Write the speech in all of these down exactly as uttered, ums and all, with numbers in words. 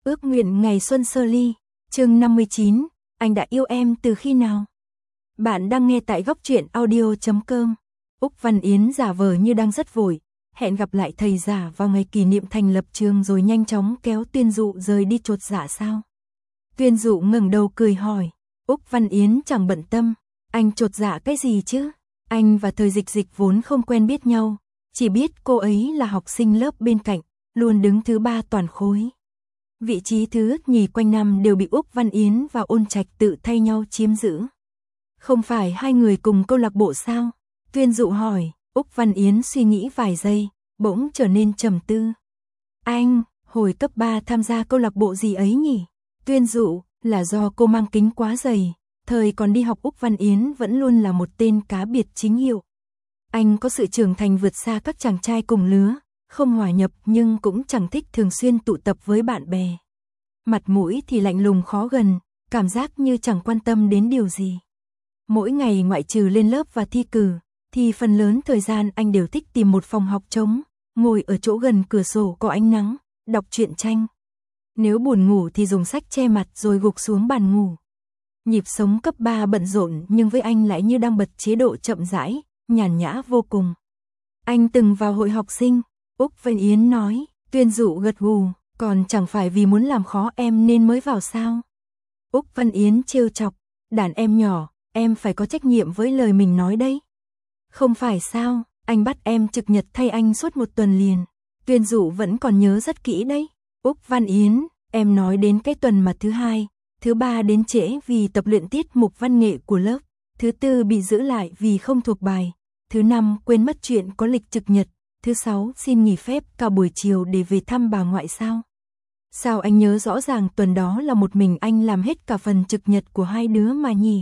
Ước nguyện ngày xuân sơ ly, chương năm mươi chín, anh đã yêu em từ khi nào? Bạn đang nghe tại góc truyện audio chấm com. Úc Văn Yến giả vờ như đang rất vội, hẹn gặp lại thầy giả vào ngày kỷ niệm thành lập trường rồi nhanh chóng kéo Tuyên Dụ rời đi chột dạ sao? Tuyên Dụ ngẩng đầu cười hỏi, Úc Văn Yến chẳng bận tâm, anh chột dạ cái gì chứ? Anh và Thời Dịch Dịch vốn không quen biết nhau, chỉ biết cô ấy là học sinh lớp bên cạnh, luôn đứng thứ ba toàn khối. Vị trí thứ nhì quanh năm đều bị Úc Văn Yến và Ôn Trạch tự thay nhau chiếm giữ. Không phải hai người cùng câu lạc bộ sao? Tuyên Dụ hỏi. Úc Văn Yến suy nghĩ vài giây, bỗng trở nên trầm tư. Anh, hồi cấp ba tham gia câu lạc bộ gì ấy nhỉ? Tuyên Dụ, là do cô mang kính quá dày, thời còn đi học Úc Văn Yến vẫn luôn là một tên cá biệt chính hiệu. Anh có sự trưởng thành vượt xa các chàng trai cùng lứa, không hòa nhập nhưng cũng chẳng thích thường xuyên tụ tập với bạn bè. Mặt mũi thì lạnh lùng khó gần, cảm giác như chẳng quan tâm đến điều gì. Mỗi ngày ngoại trừ lên lớp và thi cử, thì phần lớn thời gian anh đều thích tìm một phòng học trống, ngồi ở chỗ gần cửa sổ có ánh nắng, đọc truyện tranh. Nếu buồn ngủ thì dùng sách che mặt rồi gục xuống bàn ngủ. Nhịp sống cấp ba bận rộn nhưng với anh lại như đang bật chế độ chậm rãi, nhàn nhã vô cùng. Anh từng vào hội học sinh, Úc Văn Yến nói. Tuyên Dụ gật gù, còn chẳng phải vì muốn làm khó em nên mới vào sao? Úc Văn Yến trêu chọc, đàn em nhỏ, em phải có trách nhiệm với lời mình nói đấy. Không phải sao, anh bắt em trực nhật thay anh suốt một tuần liền. Tuyên Dụ vẫn còn nhớ rất kỹ đấy. Úc Văn Yến, em nói đến cái tuần mà thứ hai, thứ ba đến trễ vì tập luyện tiết mục văn nghệ của lớp, thứ tư bị giữ lại vì không thuộc bài, thứ năm quên mất chuyện có lịch trực nhật, thứ sáu xin nghỉ phép cả buổi chiều để về thăm bà ngoại sao? Sao anh nhớ rõ ràng tuần đó là một mình anh làm hết cả phần trực nhật của hai đứa mà nhỉ?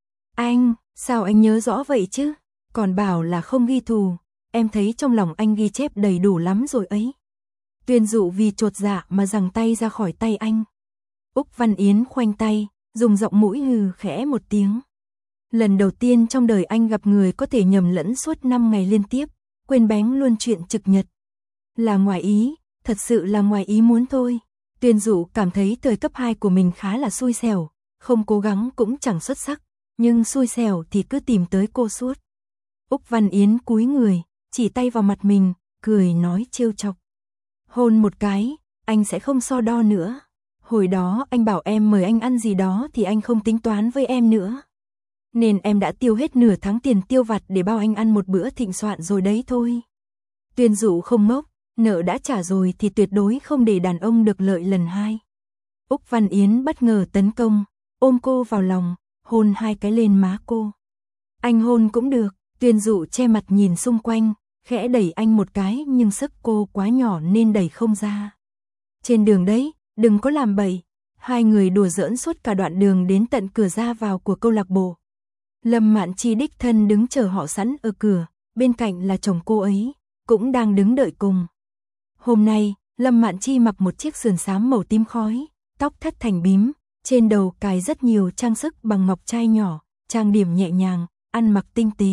Anh, sao anh nhớ rõ vậy chứ? Còn bảo là không ghi thù, em thấy trong lòng anh ghi chép đầy đủ lắm rồi ấy. Tuyên Dụ vì chột dạ mà giằng tay ra khỏi tay anh. Úc Văn Yến khoanh tay, dùng giọng mũi hừ khẽ một tiếng. Lần đầu tiên trong đời anh gặp người có thể nhầm lẫn suốt năm ngày liên tiếp, quên bén luôn chuyện trực nhật. Là ngoài ý, thật sự là ngoài ý muốn thôi. Tuyên Dụ cảm thấy thời cấp hai của mình khá là xui xẻo, không cố gắng cũng chẳng xuất sắc, nhưng xui xẻo thì cứ tìm tới cô suốt. Úc Văn Yến cúi người, chỉ tay vào mặt mình, cười nói trêu chọc. Hôn một cái, anh sẽ không so đo nữa. Hồi đó anh bảo em mời anh ăn gì đó thì anh không tính toán với em nữa. Nên em đã tiêu hết nửa tháng tiền tiêu vặt để bao anh ăn một bữa thịnh soạn rồi đấy thôi. Tuyên Dụ không ngốc, nợ đã trả rồi thì tuyệt đối không để đàn ông được lợi lần hai. Úc Văn Yến bất ngờ tấn công, ôm cô vào lòng, hôn hai cái lên má cô. Anh hôn cũng được. Tuyên Dụ che mặt nhìn xung quanh, khẽ đẩy anh một cái nhưng sức cô quá nhỏ nên đẩy không ra. Trên đường đấy, đừng có làm bậy. Hai người đùa giỡn suốt cả đoạn đường đến tận cửa ra vào của câu lạc bộ. Lâm Mạn Chi đích thân đứng chờ họ sẵn ở cửa, bên cạnh là chồng cô ấy, cũng đang đứng đợi cùng. Hôm nay, Lâm Mạn Chi mặc một chiếc sườn xám màu tím khói, tóc thắt thành bím, trên đầu cài rất nhiều trang sức bằng ngọc trai nhỏ, trang điểm nhẹ nhàng, ăn mặc tinh tế.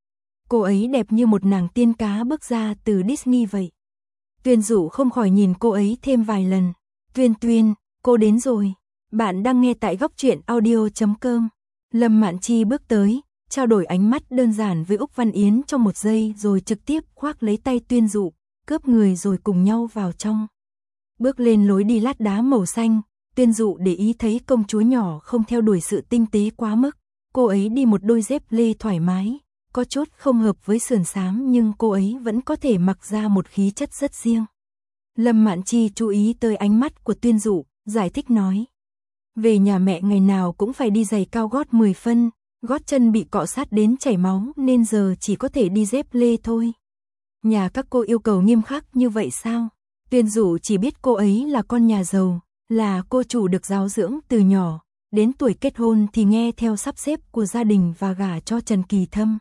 Cô ấy đẹp như một nàng tiên cá bước ra từ Disney vậy. Tuyên Dụ không khỏi nhìn cô ấy thêm vài lần. Tuyên Tuyên, cô đến rồi. Bạn đang nghe tại góc truyện audio chấm com. Lâm Mạn Chi bước tới, trao đổi ánh mắt đơn giản với Úc Văn Yến trong một giây rồi trực tiếp khoác lấy tay Tuyên Dụ, cướp người rồi cùng nhau vào trong. Bước lên lối đi lát đá màu xanh, Tuyên Dụ để ý thấy công chúa nhỏ không theo đuổi sự tinh tế quá mức. Cô ấy đi một đôi dép lê thoải mái, có chút không hợp với sườn xám nhưng cô ấy vẫn có thể mặc ra một khí chất rất riêng. Lâm Mạn Chi chú ý tới ánh mắt của Tuyên Dụ, giải thích nói. Về nhà mẹ ngày nào cũng phải đi giày cao gót mười phân, gót chân bị cọ sát đến chảy máu nên giờ chỉ có thể đi dép lê thôi. Nhà các cô yêu cầu nghiêm khắc như vậy sao? Tuyên Dụ chỉ biết cô ấy là con nhà giàu, là cô chủ được giáo dưỡng từ nhỏ, đến tuổi kết hôn thì nghe theo sắp xếp của gia đình và gả cho Trần Kỳ Thâm.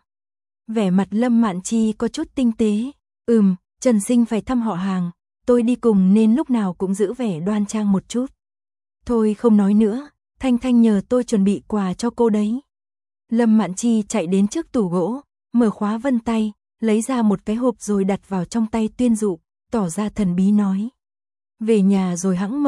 Vẻ mặt Lâm Mạn Chi có chút tinh tế. Ừm, Trần Sinh phải thăm họ hàng, tôi đi cùng nên lúc nào cũng giữ vẻ đoan trang một chút. Thôi không nói nữa, Thanh Thanh nhờ tôi chuẩn bị quà cho cô đấy. Lâm Mạn Chi chạy đến trước tủ gỗ, mở khóa vân tay, lấy ra một cái hộp rồi đặt vào trong tay Tuyên Dụ, tỏ ra thần bí nói. Về nhà rồi hẵng mở,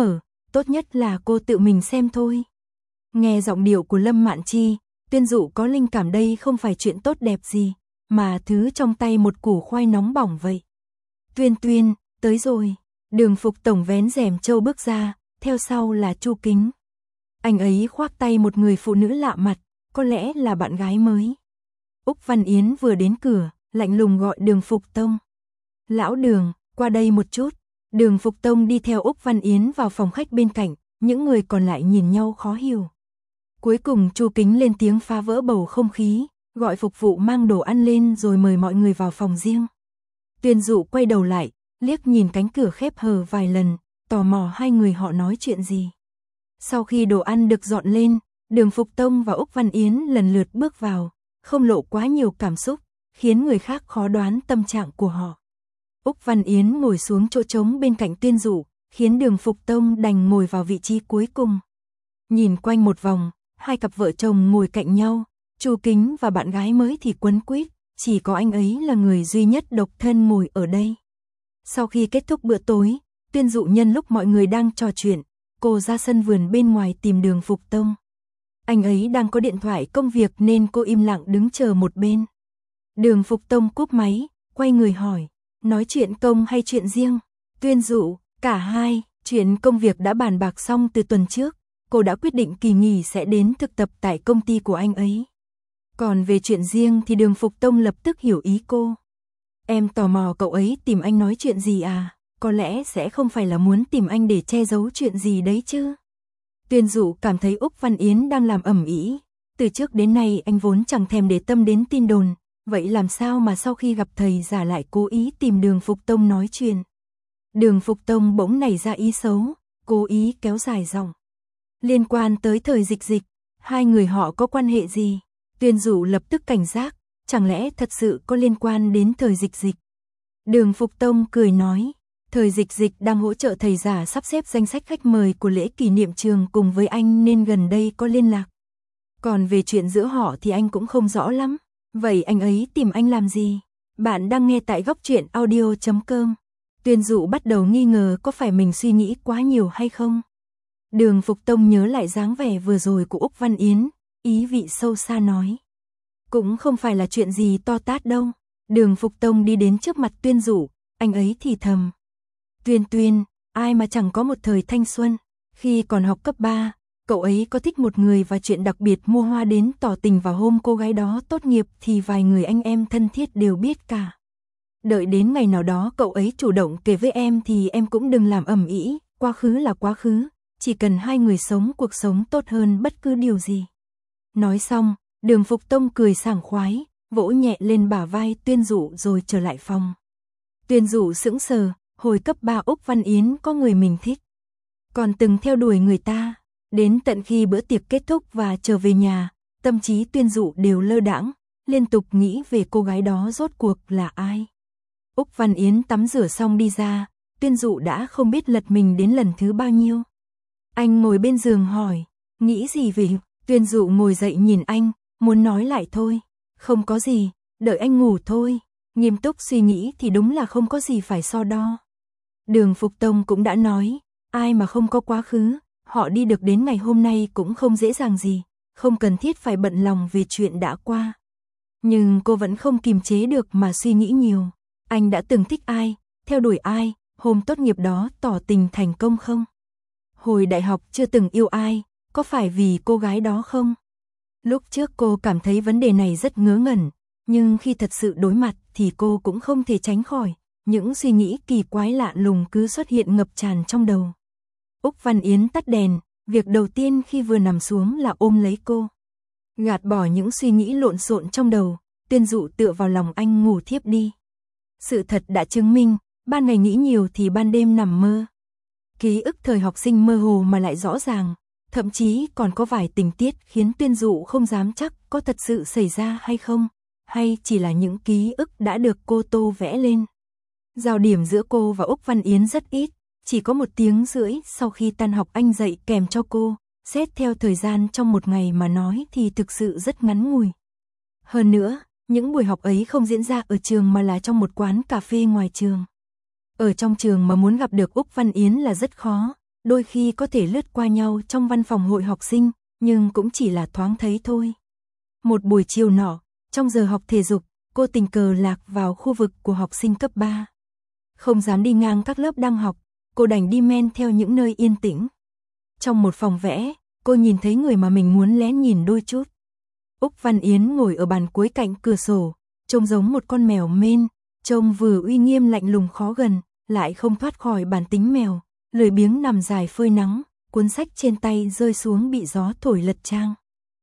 tốt nhất là cô tự mình xem thôi. Nghe giọng điệu của Lâm Mạn Chi, Tuyên Dụ có linh cảm đây không phải chuyện tốt đẹp gì, mà thứ trong tay một củ khoai nóng bỏng vậy. Tuyên Tuyên, tới rồi. Đường Phục Tổng vén rèm trâu bước ra, theo sau là Chu Kính. Anh ấy khoác tay một người phụ nữ lạ mặt, có lẽ là bạn gái mới. Úc Văn Yến vừa đến cửa, lạnh lùng gọi Đường Phục Tông. Lão Đường, qua đây một chút. Đường Phục Tông đi theo Úc Văn Yến vào phòng khách bên cạnh, những người còn lại nhìn nhau khó hiểu. Cuối cùng Chu Kính lên tiếng phá vỡ bầu không khí, gọi phục vụ mang đồ ăn lên rồi mời mọi người vào phòng riêng. Tuyên Dụ quay đầu lại, liếc nhìn cánh cửa khép hờ vài lần, tò mò hai người họ nói chuyện gì. Sau khi đồ ăn được dọn lên, Đường Phục Tông và Úc Văn Yến lần lượt bước vào, không lộ quá nhiều cảm xúc, khiến người khác khó đoán tâm trạng của họ. Úc Văn Yến ngồi xuống chỗ trống bên cạnh Tuyên Dụ, khiến Đường Phục Tông đành ngồi vào vị trí cuối cùng. Nhìn quanh một vòng, hai cặp vợ chồng ngồi cạnh nhau, Chu Kính và bạn gái mới thì quấn quýt, chỉ có anh ấy là người duy nhất độc thân ngồi ở đây. Sau khi kết thúc bữa tối, Tuyên Dụ nhân lúc mọi người đang trò chuyện, cô ra sân vườn bên ngoài tìm Đường Phục Tông. Anh ấy đang có điện thoại công việc nên cô im lặng đứng chờ một bên. Đường Phục Tông cúp máy, quay người hỏi, nói chuyện công hay chuyện riêng? Tuyên Dụ, cả hai, chuyện công việc đã bàn bạc xong từ tuần trước, cô đã quyết định kỳ nghỉ sẽ đến thực tập tại công ty của anh ấy. Còn về chuyện riêng thì Đường Phục Tông lập tức hiểu ý cô. Em tò mò cậu ấy tìm anh nói chuyện gì à, có lẽ sẽ không phải là muốn tìm anh để che giấu chuyện gì đấy chứ. Tuyên Dụ cảm thấy Úc Văn Yến đang làm ầm ĩ, từ trước đến nay anh vốn chẳng thèm để tâm đến tin đồn, vậy làm sao mà sau khi gặp thầy giả lại cố ý tìm Đường Phục Tông nói chuyện. Đường Phục Tông bỗng nảy ra ý xấu, cố ý kéo dài giọng. Liên quan tới thời Dịch Dịch, hai người họ có quan hệ gì? Tuyên Dụ lập tức cảnh giác, chẳng lẽ thật sự có liên quan đến thời Dịch Dịch? Đường Phục Tông cười nói, thời Dịch Dịch đang hỗ trợ thầy giả sắp xếp danh sách khách mời của lễ kỷ niệm trường cùng với anh nên gần đây có liên lạc. Còn về chuyện giữa họ thì anh cũng không rõ lắm. Vậy anh ấy tìm anh làm gì? Bạn đang nghe tại góc truyện audio chấm com. Tuyên Dụ bắt đầu nghi ngờ có phải mình suy nghĩ quá nhiều hay không. Đường Phục Tông nhớ lại dáng vẻ vừa rồi của Úc Văn Yến, ý vị sâu xa nói. Cũng không phải là chuyện gì to tát đâu. Đường Phục Tông đi đến trước mặt Tuyên Dụ, anh ấy thì thầm. Tuyên Tuyên, ai mà chẳng có một thời thanh xuân. Khi còn học cấp ba, cậu ấy có thích một người và chuyện đặc biệt mua hoa đến tỏ tình vào hôm cô gái đó tốt nghiệp thì vài người anh em thân thiết đều biết cả. Đợi đến ngày nào đó cậu ấy chủ động kể với em thì em cũng đừng làm ầm ĩ, quá khứ là quá khứ, chỉ cần hai người sống cuộc sống tốt hơn bất cứ điều gì. Nói xong, Đường Phục Tông cười sảng khoái, vỗ nhẹ lên bả vai Tuyên Dụ rồi trở lại phòng. Tuyên Dụ sững sờ, hồi cấp ba Úc Văn Yến có người mình thích. Còn từng theo đuổi người ta, đến tận khi bữa tiệc kết thúc và trở về nhà, tâm trí Tuyên Dụ đều lơ đãng, liên tục nghĩ về cô gái đó rốt cuộc là ai. Úc Văn Yến tắm rửa xong đi ra, Tuyên Dụ đã không biết lật mình đến lần thứ bao nhiêu. Anh ngồi bên giường hỏi, nghĩ gì về? Tuyên Dụ ngồi dậy nhìn anh, muốn nói lại thôi, không có gì, đợi anh ngủ thôi. Nghiêm túc suy nghĩ thì đúng là không có gì phải so đo. Đường Phục Tông cũng đã nói, ai mà không có quá khứ, họ đi được đến ngày hôm nay cũng không dễ dàng gì, không cần thiết phải bận lòng về chuyện đã qua. Nhưng cô vẫn không kiềm chế được mà suy nghĩ nhiều. Anh đã từng thích ai, theo đuổi ai, hôm tốt nghiệp đó tỏ tình thành công không? Hồi đại học chưa từng yêu ai, có phải vì cô gái đó không? Lúc trước cô cảm thấy vấn đề này rất ngớ ngẩn, nhưng khi thật sự đối mặt thì cô cũng không thể tránh khỏi. Những suy nghĩ kỳ quái lạ lùng cứ xuất hiện ngập tràn trong đầu. Úc Văn Yến tắt đèn, việc đầu tiên khi vừa nằm xuống là ôm lấy cô. Gạt bỏ những suy nghĩ lộn xộn trong đầu, Tuyên Dụ tựa vào lòng anh ngủ thiếp đi. Sự thật đã chứng minh, ban ngày nghĩ nhiều thì ban đêm nằm mơ. Ký ức thời học sinh mơ hồ mà lại rõ ràng, thậm chí còn có vài tình tiết khiến Tuyên Dụ không dám chắc có thật sự xảy ra hay không, hay chỉ là những ký ức đã được cô tô vẽ lên. Giao điểm giữa cô và Úc Văn Yến rất ít, chỉ có một tiếng rưỡi sau khi tan học anh dạy kèm cho cô, xét theo thời gian trong một ngày mà nói thì thực sự rất ngắn ngủi. Hơn nữa, những buổi học ấy không diễn ra ở trường mà là trong một quán cà phê ngoài trường. Ở trong trường mà muốn gặp được Úc Văn Yến là rất khó, đôi khi có thể lướt qua nhau trong văn phòng hội học sinh, nhưng cũng chỉ là thoáng thấy thôi. Một buổi chiều nọ, trong giờ học thể dục, cô tình cờ lạc vào khu vực của học sinh cấp ba. Không dám đi ngang các lớp đang học, cô đành đi men theo những nơi yên tĩnh. Trong một phòng vẽ, cô nhìn thấy người mà mình muốn lén nhìn đôi chút. Úc Văn Yến ngồi ở bàn cuối cạnh cửa sổ, trông giống một con mèo Maine, trông vừa uy nghiêm lạnh lùng khó gần, lại không thoát khỏi bản tính mèo, lười biếng nằm dài phơi nắng, cuốn sách trên tay rơi xuống bị gió thổi lật trang.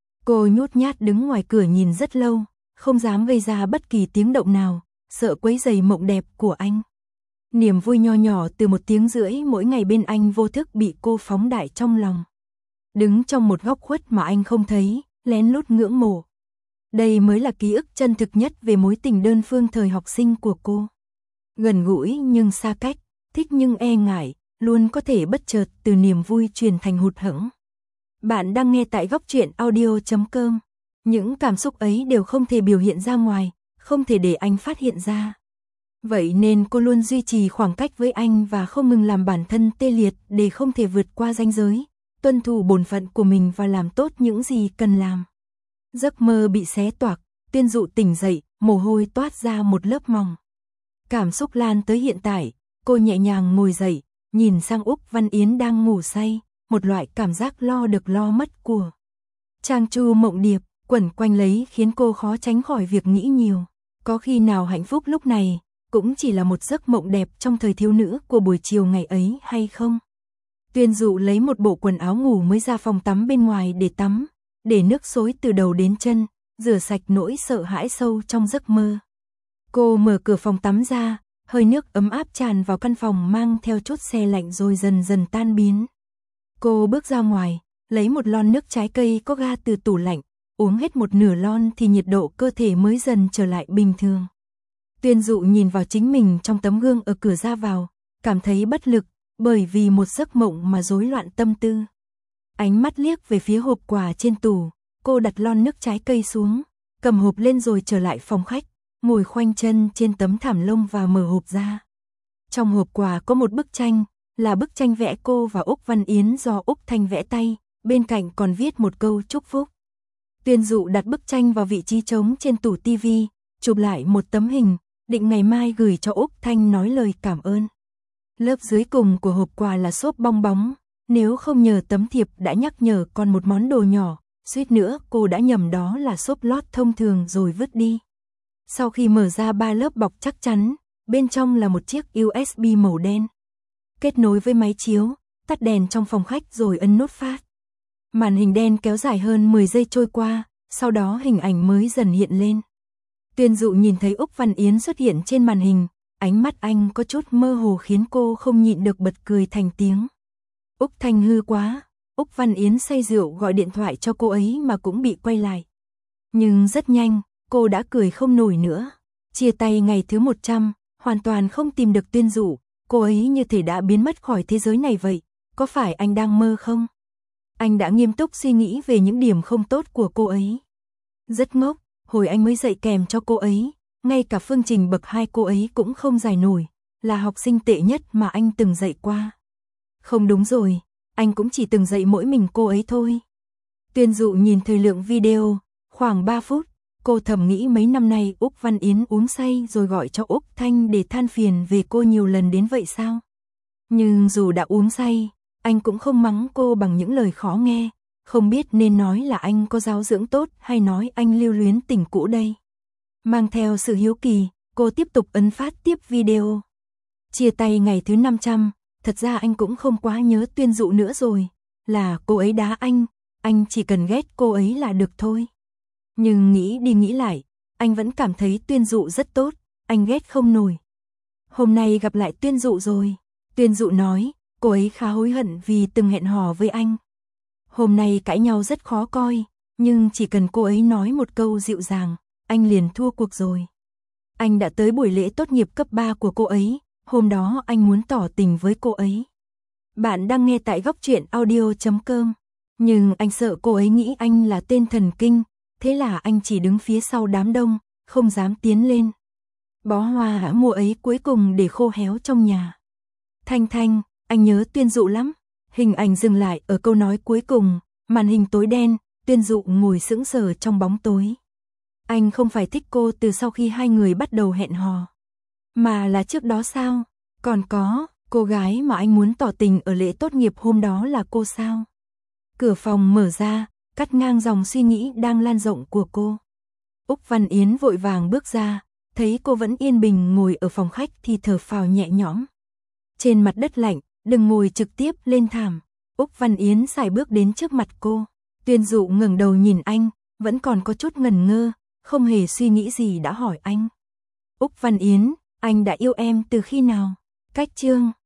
Cô nhút nhát đứng ngoài cửa nhìn rất lâu, không dám gây ra bất kỳ tiếng động nào, sợ quấy rầy mộng đẹp của anh. Niềm vui nho nhỏ từ một tiếng rưỡi mỗi ngày bên anh vô thức bị cô phóng đại trong lòng. Đứng trong một góc khuất mà anh không thấy, lén lút ngưỡng mộ. Đây mới là ký ức chân thực nhất về mối tình đơn phương thời học sinh của cô. Gần gũi nhưng xa cách, thích nhưng e ngại, luôn có thể bất chợt từ niềm vui chuyển thành hụt hẫng. Bạn đang nghe tại góc truyện audio chấm com. Những cảm xúc ấy đều không thể biểu hiện ra ngoài, không thể để anh phát hiện ra. Vậy nên cô luôn duy trì khoảng cách với anh và không ngừng làm bản thân tê liệt để không thể vượt qua ranh giới, tuân thủ bổn phận của mình và làm tốt những gì cần làm. Giấc mơ bị xé toạc, Tuyên Dụ tỉnh dậy, mồ hôi toát ra một lớp mỏng. Cảm xúc lan tới hiện tại, cô nhẹ nhàng ngồi dậy, nhìn sang Úc Văn Yến đang ngủ say, một loại cảm giác lo được lo mất của Trang Chu mộng điệp, quẩn quanh lấy khiến cô khó tránh khỏi việc nghĩ nhiều. Có khi nào hạnh phúc lúc này cũng chỉ là một giấc mộng đẹp trong thời thiếu nữ của buổi chiều ngày ấy hay không? Tuyên Dụ lấy một bộ quần áo ngủ mới ra phòng tắm bên ngoài để tắm, để nước xối từ đầu đến chân, rửa sạch nỗi sợ hãi sâu trong giấc mơ. Cô mở cửa phòng tắm ra, hơi nước ấm áp tràn vào căn phòng mang theo chút se lạnh rồi dần dần tan biến. Cô bước ra ngoài, lấy một lon nước trái cây có ga từ tủ lạnh, uống hết một nửa lon thì nhiệt độ cơ thể mới dần trở lại bình thường. Tuyên Dụ nhìn vào chính mình trong tấm gương ở cửa ra vào, cảm thấy bất lực, bởi vì một giấc mộng mà rối loạn tâm tư. Ánh mắt liếc về phía hộp quà trên tủ, cô đặt lon nước trái cây xuống, cầm hộp lên rồi trở lại phòng khách, ngồi khoanh chân trên tấm thảm lông và mở hộp ra. Trong hộp quà có một bức tranh, là bức tranh vẽ cô và Úc Văn Yến do Úc Thanh vẽ tay, bên cạnh còn viết một câu chúc phúc. Tuyên Dụ đặt bức tranh vào vị trí trống trên tủ tivi, chụp lại một tấm hình, định ngày mai gửi cho Úc Thanh nói lời cảm ơn. Lớp dưới cùng của hộp quà là xốp bong bóng, nếu không nhờ tấm thiệp đã nhắc nhở còn một món đồ nhỏ, suýt nữa cô đã nhầm đó là xốp lót thông thường rồi vứt đi. Sau khi mở ra ba lớp bọc chắc chắn, bên trong là một chiếc u ét bê màu đen. Kết nối với máy chiếu, tắt đèn trong phòng khách rồi ấn nút phát. Màn hình đen kéo dài hơn mười giây trôi qua, sau đó hình ảnh mới dần hiện lên. Tuyên Dụ nhìn thấy Úc Văn Yến xuất hiện trên màn hình, ánh mắt anh có chút mơ hồ khiến cô không nhịn được bật cười thành tiếng. Úc Thanh hư quá, Úc Văn Yến say rượu gọi điện thoại cho cô ấy mà cũng bị quay lại. Nhưng rất nhanh, cô đã cười không nổi nữa. Chia tay ngày thứ một trăm, hoàn toàn không tìm được Tuyên Dụ, cô ấy như thể đã biến mất khỏi thế giới này vậy, có phải anh đang mơ không? Anh đã nghiêm túc suy nghĩ về những điểm không tốt của cô ấy. Rất ngốc, hồi anh mới dạy kèm cho cô ấy, ngay cả phương trình bậc hai cô ấy cũng không giải nổi, là học sinh tệ nhất mà anh từng dạy qua. Không đúng rồi, anh cũng chỉ từng dạy mỗi mình cô ấy thôi. Tuyên Dụ nhìn thời lượng video, khoảng ba phút, cô thầm nghĩ mấy năm nay Úc Văn Yến uống say rồi gọi cho Úc Thanh để than phiền về cô nhiều lần đến vậy sao? Nhưng dù đã uống say, anh cũng không mắng cô bằng những lời khó nghe, không biết nên nói là anh có giáo dưỡng tốt hay nói anh lưu luyến tình cũ đây. Mang theo sự hiếu kỳ, cô tiếp tục ấn phát tiếp video. Chia tay ngày thứ năm trăm, thật ra anh cũng không quá nhớ Tuyên Dụ nữa rồi, là cô ấy đá anh, anh chỉ cần ghét cô ấy là được thôi. Nhưng nghĩ đi nghĩ lại, anh vẫn cảm thấy Tuyên Dụ rất tốt, anh ghét không nổi. Hôm nay gặp lại Tuyên Dụ rồi, Tuyên Dụ nói, cô ấy khá hối hận vì từng hẹn hò với anh. Hôm nay cãi nhau rất khó coi, nhưng chỉ cần cô ấy nói một câu dịu dàng, anh liền thua cuộc rồi. Anh đã tới buổi lễ tốt nghiệp cấp ba của cô ấy, hôm đó anh muốn tỏ tình với cô ấy. Bạn đang nghe tại góc truyện audio chấm com, nhưng anh sợ cô ấy nghĩ anh là tên thần kinh, thế là anh chỉ đứng phía sau đám đông, không dám tiến lên. Bó hoa mua ấy cuối cùng để khô héo trong nhà. Thanh Thanh, anh nhớ Tuyên Dụ lắm, Hình ảnh dừng lại ở câu nói cuối cùng, màn hình tối đen, Tuyên Dụ ngồi sững sờ trong bóng tối. Anh không phải thích cô từ sau khi hai người bắt đầu hẹn hò. Mà là trước đó sao? Còn có, cô gái mà anh muốn tỏ tình ở lễ tốt nghiệp hôm đó là cô sao? Cửa phòng mở ra, cắt ngang dòng suy nghĩ đang lan rộng của cô. Úc Văn Yến vội vàng bước ra, thấy cô vẫn yên bình ngồi ở phòng khách thì thở phào nhẹ nhõm. Trên mặt đất lạnh, đừng ngồi trực tiếp lên thảm. Úc Văn Yến sải bước đến trước mặt cô. Tuyên Dụ ngẩng đầu nhìn anh, vẫn còn có chút ngần ngơ, không hề suy nghĩ gì đã hỏi anh. Úc Văn Yến, anh đã yêu em từ khi nào? Cách chương